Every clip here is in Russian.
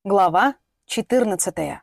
Глава 14.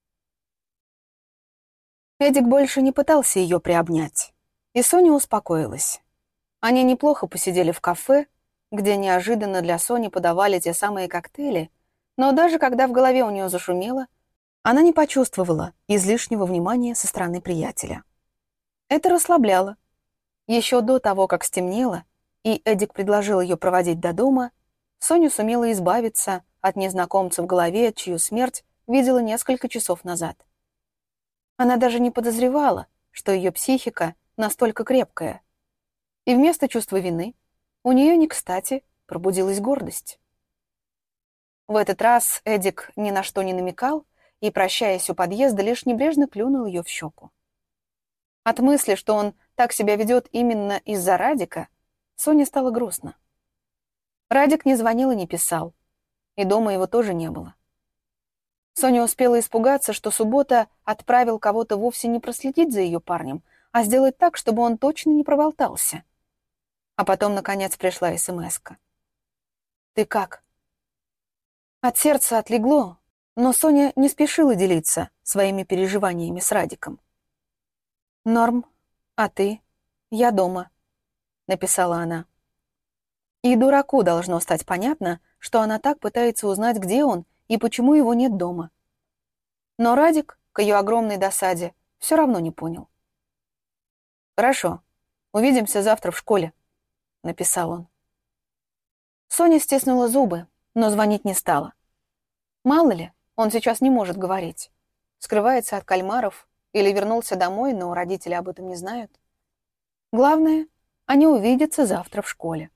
Эдик больше не пытался ее приобнять, и Соня успокоилась. Они неплохо посидели в кафе, где неожиданно для Сони подавали те самые коктейли, но даже когда в голове у нее зашумело, она не почувствовала излишнего внимания со стороны приятеля. Это расслабляло. Еще до того, как стемнело, и Эдик предложил ее проводить до дома, Соня сумела избавиться от незнакомца в голове, чью смерть видела несколько часов назад. Она даже не подозревала, что ее психика настолько крепкая. И вместо чувства вины у нее не кстати пробудилась гордость. В этот раз Эдик ни на что не намекал и, прощаясь у подъезда, лишь небрежно клюнул ее в щеку. От мысли, что он так себя ведет именно из-за Радика, Соне стало грустно. Радик не звонил и не писал, и дома его тоже не было. Соня успела испугаться, что Суббота отправил кого-то вовсе не проследить за ее парнем, а сделать так, чтобы он точно не проболтался. А потом, наконец, пришла смс-ка. «Ты как?» От сердца отлегло, но Соня не спешила делиться своими переживаниями с Радиком. «Норм, а ты? Я дома», — написала она. И дураку должно стать понятно, что она так пытается узнать, где он и почему его нет дома. Но Радик, к ее огромной досаде, все равно не понял. «Хорошо, увидимся завтра в школе», — написал он. Соня стиснула зубы, но звонить не стала. Мало ли, он сейчас не может говорить. Скрывается от кальмаров или вернулся домой, но родители об этом не знают. Главное, они увидятся завтра в школе.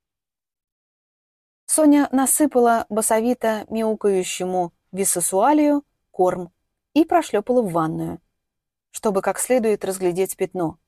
Соня насыпала басовито мяукающему висосуалию корм и прошлепала в ванную, чтобы как следует разглядеть пятно.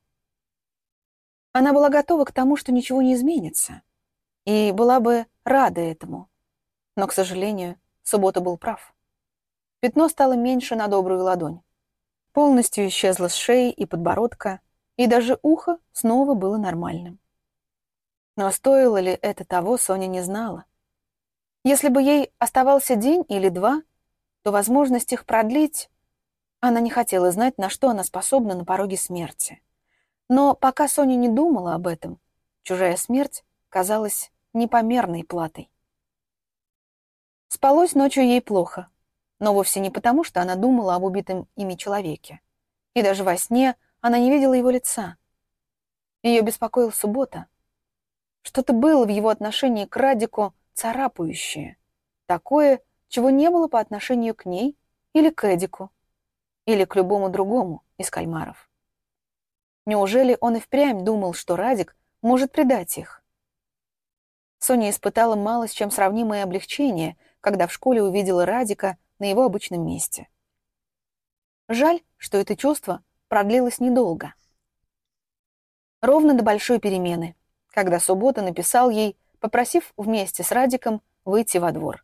Она была готова к тому, что ничего не изменится, и была бы рада этому. Но, к сожалению, Суббота был прав. Пятно стало меньше на добрую ладонь. Полностью исчезло с шеи и подбородка, и даже ухо снова было нормальным. Но стоило ли это того, Соня не знала. Если бы ей оставался день или два, то возможность их продлить... Она не хотела знать, на что она способна на пороге смерти. Но пока Соня не думала об этом, чужая смерть казалась непомерной платой. Спалось ночью ей плохо, но вовсе не потому, что она думала об убитом ими человеке. И даже во сне она не видела его лица. Ее беспокоил Суббота. Что-то было в его отношении к Радику царапающее, такое, чего не было по отношению к ней или к Эдику, или к любому другому из кальмаров. Неужели он и впрямь думал, что Радик может предать их? Соня испытала мало с чем сравнимое облегчение, когда в школе увидела Радика на его обычном месте. Жаль, что это чувство продлилось недолго. Ровно до большой перемены, когда Суббота написал ей, попросив вместе с Радиком выйти во двор.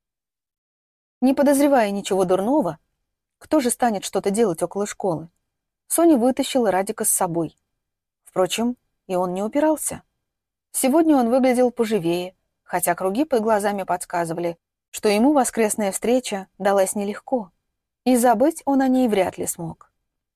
Не подозревая ничего дурного, кто же станет что-то делать около школы, Соня вытащила Радика с собой. Впрочем, и он не упирался. Сегодня он выглядел поживее, хотя круги под глазами подсказывали, что ему воскресная встреча далась нелегко, и забыть он о ней вряд ли смог.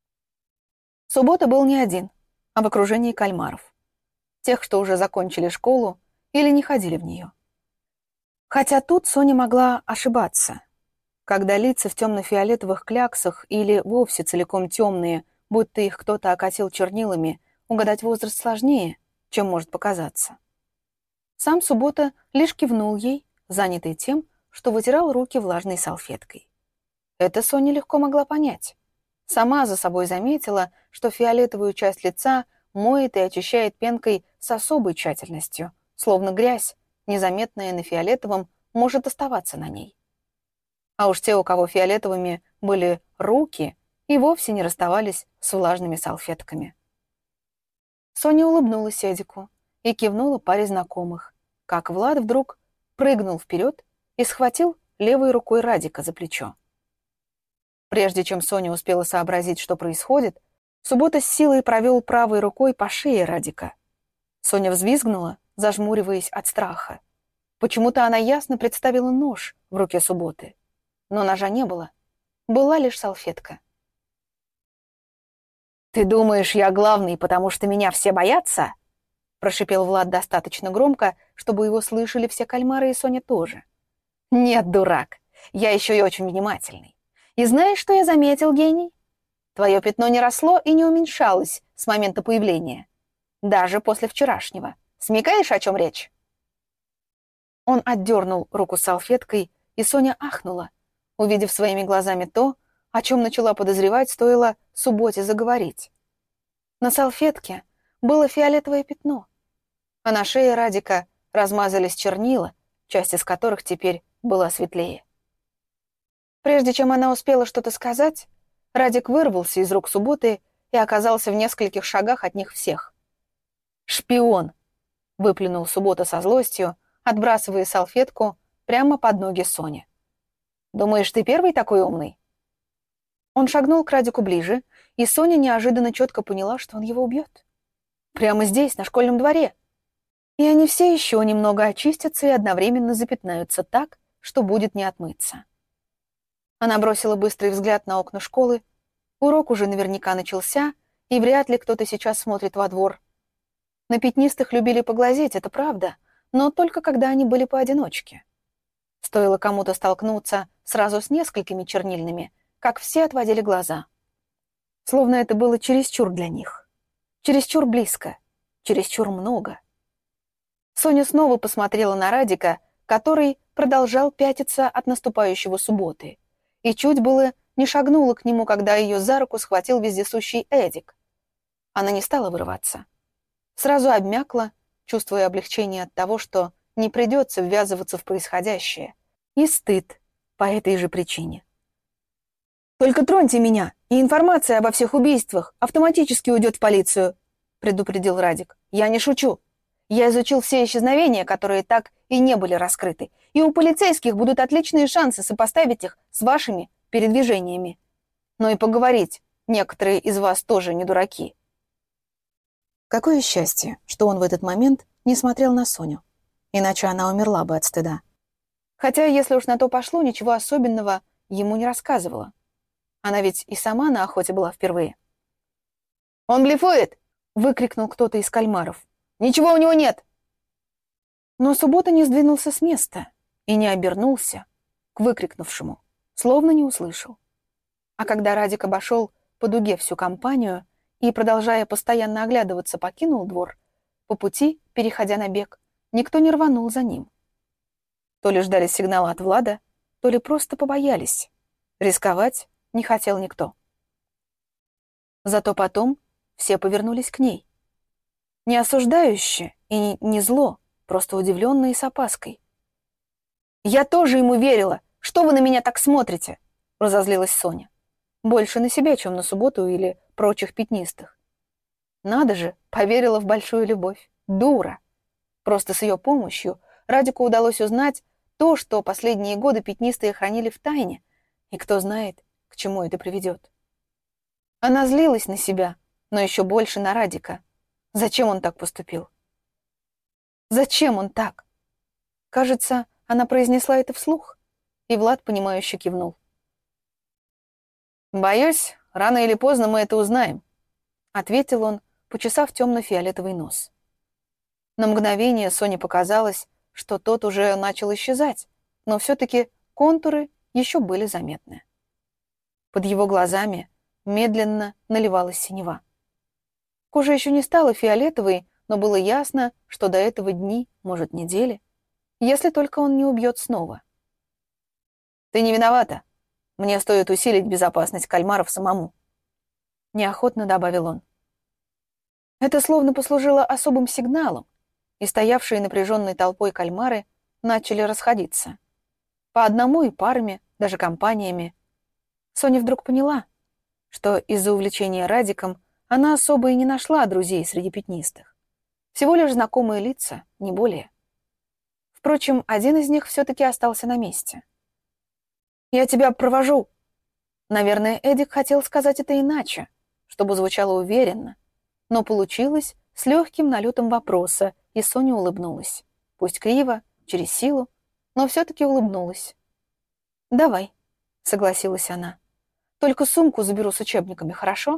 Суббота был не один, а в окружении кальмаров. Тех, что уже закончили школу или не ходили в нее. Хотя тут Соня могла ошибаться. Когда лица в темно-фиолетовых кляксах или вовсе целиком темные, будто их кто-то окатил чернилами, угадать возраст сложнее, чем может показаться. Сам Суббота лишь кивнул ей, занятый тем, что вытирал руки влажной салфеткой. Это Соня легко могла понять. Сама за собой заметила, что фиолетовую часть лица моет и очищает пенкой с особой тщательностью, словно грязь, незаметная на фиолетовом, может оставаться на ней. А уж те, у кого фиолетовыми были руки, и вовсе не расставались с влажными салфетками. Соня улыбнулась Эдику и кивнула паре знакомых, как Влад вдруг прыгнул вперед и схватил левой рукой Радика за плечо. Прежде чем Соня успела сообразить, что происходит, Суббота с силой провел правой рукой по шее Радика. Соня взвизгнула, зажмуриваясь от страха. Почему-то она ясно представила нож в руке Субботы. но ножа не было. Была лишь салфетка. «Ты думаешь, я главный, потому что меня все боятся?» Прошипел Влад достаточно громко, чтобы его слышали все кальмары и Соня тоже. «Нет, дурак, я еще и очень внимательный. И знаешь, что я заметил, гений? Твое пятно не росло и не уменьшалось с момента появления. Даже после вчерашнего. Смекаешь, о чем речь?» Он отдернул руку с салфеткой, и Соня ахнула, увидев своими глазами то, о чем начала подозревать, стоило Субботе заговорить. На салфетке было фиолетовое пятно, а на шее Радика размазались чернила, часть из которых теперь была светлее. Прежде чем она успела что-то сказать, Радик вырвался из рук Субботы и оказался в нескольких шагах от них всех. «Шпион!» — выплюнул Суббота со злостью, отбрасывая салфетку прямо под ноги Соне. «Думаешь, ты первый такой умный?» Он шагнул к Радику ближе, и Соня неожиданно четко поняла, что он его убьет. Прямо здесь, на школьном дворе. И они все еще немного очистятся и одновременно запятнаются так, что будет не отмыться. Она бросила быстрый взгляд на окна школы. Урок уже наверняка начался, и вряд ли кто-то сейчас смотрит во двор. На пятнистых любили поглазеть, это правда, но только когда они были поодиночке. Стоило кому-то столкнуться сразу с несколькими чернильными, как все отводили глаза. Словно это было чересчур для них. Чересчур близко, чересчур много. Соня снова посмотрела на Радика, который продолжал пятиться от наступающего Субботы, и чуть было не шагнула к нему, когда ее за руку схватил вездесущий Эдик. Она не стала вырываться. Сразу обмякла, чувствуя облегчение от того, что не придется ввязываться в происходящее, и стыд по этой же причине. «Только троньте меня, и информация обо всех убийствах автоматически уйдет в полицию», предупредил Радик. «Я не шучу. Я изучил все исчезновения, которые так и не были раскрыты, и у полицейских будут отличные шансы сопоставить их с вашими передвижениями. Но и поговорить некоторые из вас тоже не дураки». Какое счастье, что он в этот момент не смотрел на Соню, иначе она умерла бы от стыда. Хотя, если уж на то пошло, ничего особенного ему не рассказывала. Она ведь и сама на охоте была впервые. «Он блефует!» — выкрикнул кто-то из кальмаров. «Ничего у него нет!» Но Суббота не сдвинулся с места и не обернулся к выкрикнувшему, словно не услышал. А когда Радик обошел по дуге всю компанию и, продолжая постоянно оглядываться, покинул двор, по пути, переходя на бег, никто не рванул за ним. То ли ждали сигнала от Влада, то ли просто побоялись. Рисковать не хотел никто. Зато потом все повернулись к ней. Не осуждающе и не зло, просто удивленно и с опаской. «Я тоже ему верила! Что вы на меня так смотрите?» — разозлилась Соня. Больше на себя, чем на Субботу или прочих пятнистых. Надо же, поверила в большую любовь. Дура! Просто с ее помощью Радику удалось узнать то, что последние годы пятнистые хранили в тайне, и кто знает, к чему это приведет. Она злилась на себя, но еще больше на Радика. Зачем он так поступил? Зачем он так? Кажется, она произнесла это вслух, и Влад, понимающе кивнул. «Боюсь, рано или поздно мы это узнаем», — ответил он, почесав темно-фиолетовый нос. На мгновение Соне показалось, что тот уже начал исчезать, но все-таки контуры еще были заметны. Под его глазами медленно наливалась синева. Кожа еще не стала фиолетовой, но было ясно, что до этого дни, может, недели, если только он не убьет снова. «Ты не виновата. Мне стоит усилить безопасность кальмаров самому», — неохотно добавил он. Это словно послужило особым сигналом, и стоявшие напряженной толпой кальмары начали расходиться. По одному и парами, даже компаниями. Соня вдруг поняла, что из-за увлечения Радиком она особо и не нашла друзей среди пятнистых. Всего лишь знакомые лица, не более. Впрочем, один из них все-таки остался на месте. «Я тебя провожу!» Наверное, Эдик хотел сказать это иначе, чтобы звучало уверенно, но получилось с легким налетом вопроса, и Соня улыбнулась. Пусть криво, через силу, но все-таки улыбнулась. «Давай», согласилась она. «Только сумку заберу с учебниками, хорошо?»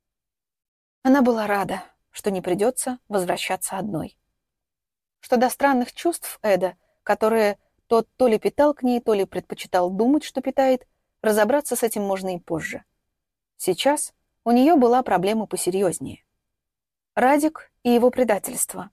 Она была рада, что не придется возвращаться одной. Что до странных чувств Эда, которые тот то ли питал к ней, то ли предпочитал думать, что питает, разобраться с этим можно и позже. Сейчас у нее была проблема посерьезнее. Радик и его предательство.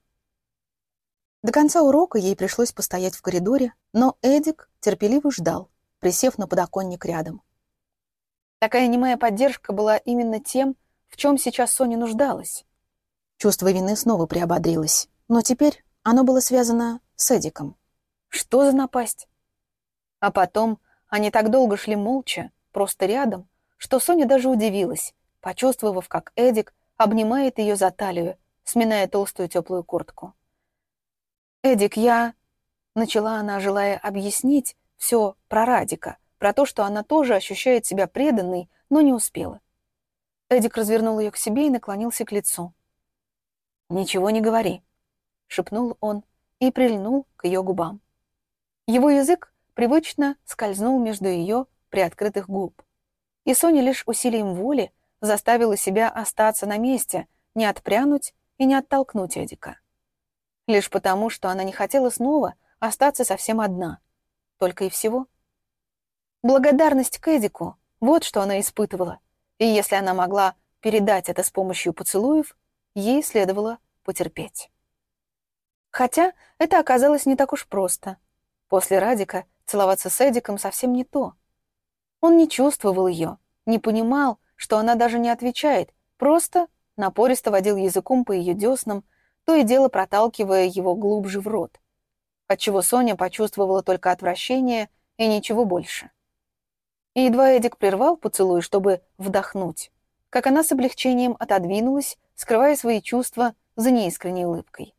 До конца урока ей пришлось постоять в коридоре, но Эдик терпеливо ждал, присев на подоконник рядом. Такая немая поддержка была именно тем, в чем сейчас Соня нуждалась. Чувство вины снова приободрилось, но теперь оно было связано с Эдиком. Что за напасть? А потом они так долго шли молча, просто рядом, что Соня даже удивилась, почувствовав, как Эдик обнимает ее за талию, сминая толстую теплую куртку. «Эдик, я...» — начала она, желая объяснить все про Радика, про то, что она тоже ощущает себя преданной, но не успела. Эдик развернул ее к себе и наклонился к лицу. «Ничего не говори», — шепнул он и прильнул к ее губам. Его язык привычно скользнул между ее приоткрытых губ. И Соня лишь усилием воли заставила себя остаться на месте, не отпрянуть и не оттолкнуть Эдика. Лишь потому, что она не хотела снова остаться совсем одна. Только и всего. Благодарность к Эдику — вот что она испытывала. И если она могла передать это с помощью поцелуев, ей следовало потерпеть. Хотя это оказалось не так уж просто. После Радика целоваться с Эдиком совсем не то. Он не чувствовал ее, не понимал, что она даже не отвечает, просто напористо водил языком по ее деснам, то и дело проталкивая его глубже в рот, отчего Соня почувствовала только отвращение и ничего больше. И едва Эдик прервал поцелуй, чтобы вдохнуть, как она с облегчением отодвинулась, скрывая свои чувства за неискренней улыбкой.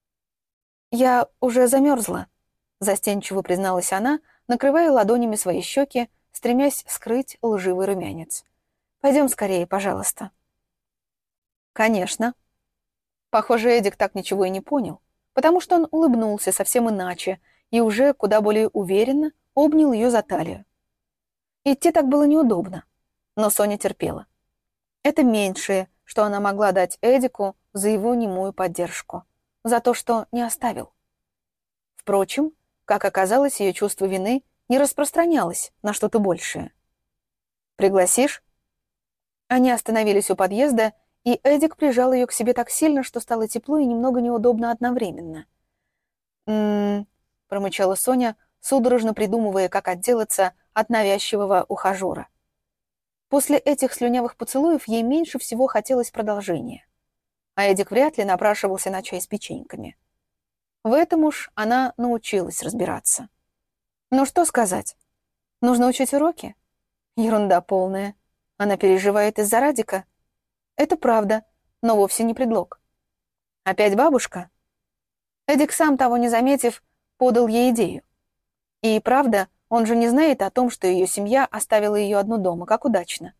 «Я уже замерзла», — застенчиво призналась она, накрывая ладонями свои щеки, стремясь скрыть лживый румянец. «Пойдем скорее, пожалуйста». «Конечно». Похоже, Эдик так ничего и не понял, потому что он улыбнулся совсем иначе и уже куда более уверенно обнял ее за талию. Идти так было неудобно, но Соня терпела. Это меньшее, что она могла дать Эдику за его немую поддержку, за то, что не оставил. Впрочем, как оказалось, ее чувство вины не распространялось на что-то большее. «Пригласишь?» Они остановились у подъезда, и Эдик прижал ее к себе так сильно, что стало тепло и немного неудобно одновременно. Промычала Соня, судорожно придумывая, как отделаться от навязчивого ухажера. После этих слюнявых поцелуев ей меньше всего хотелось продолжения. А Эдик вряд ли напрашивался на чай с печеньками. В этом уж она научилась разбираться. Ну что сказать? Нужно учить уроки? Ерунда полная. Она переживает из-за Радика? Это правда, но вовсе не предлог. Опять бабушка? Эдик, сам того не заметив, подал ей идею. И правда, он же не знает о том, что ее семья оставила ее одну дома, как удачно.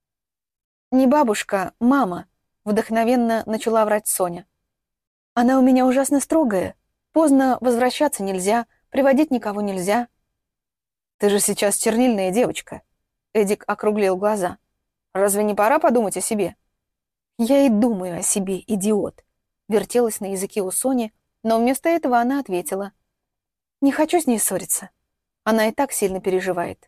«Не бабушка, мама», — вдохновенно начала врать Соня. «Она у меня ужасно строгая. Поздно возвращаться нельзя, приводить никого нельзя». «Ты же сейчас чернильная девочка», — Эдик округлил глаза. «Разве не пора подумать о себе?» «Я и думаю о себе, идиот», — вертелась на языке у Сони, но вместо этого она ответила. «Не хочу с ней ссориться. Она и так сильно переживает».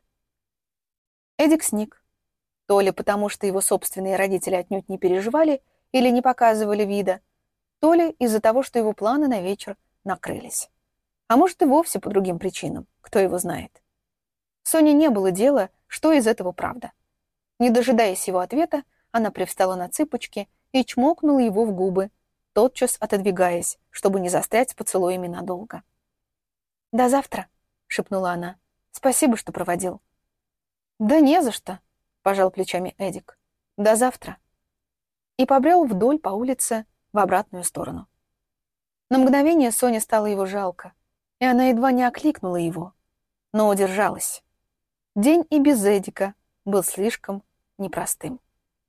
Эдик сник. То ли потому, что его собственные родители отнюдь не переживали или не показывали вида, то ли из-за того, что его планы на вечер накрылись. А может, и вовсе по другим причинам, кто его знает. Соне не было дела, что из этого правда. Не дожидаясь его ответа, она привстала на цыпочки и чмокнула его в губы, тотчас отодвигаясь, чтобы не застрять с поцелуями надолго. «До завтра», — шепнула она. «Спасибо, что проводил». «Да не за что», — пожал плечами Эдик. «До завтра». И побрел вдоль по улице в обратную сторону. На мгновение Соне стало его жалко, и она едва не окликнула его, но удержалась. День и без Эдика был слишком непростым.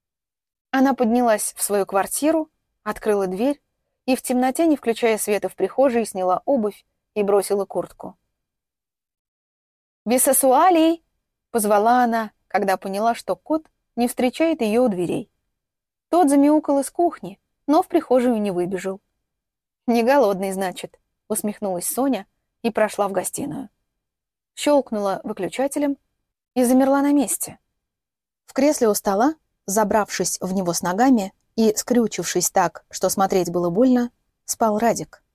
Она поднялась в свою квартиру, открыла дверь и в темноте, не включая света в прихожей, сняла обувь и бросила куртку. «Бисексуалий!» Позвала она, когда поняла, что кот не встречает ее у дверей. Тот замяукал из кухни, но в прихожую не выбежал. «Не голодный, значит», — усмехнулась Соня и прошла в гостиную. Щелкнула выключателем и замерла на месте. В кресле у стола, забравшись в него с ногами и скрючившись так, что смотреть было больно, спал Радик.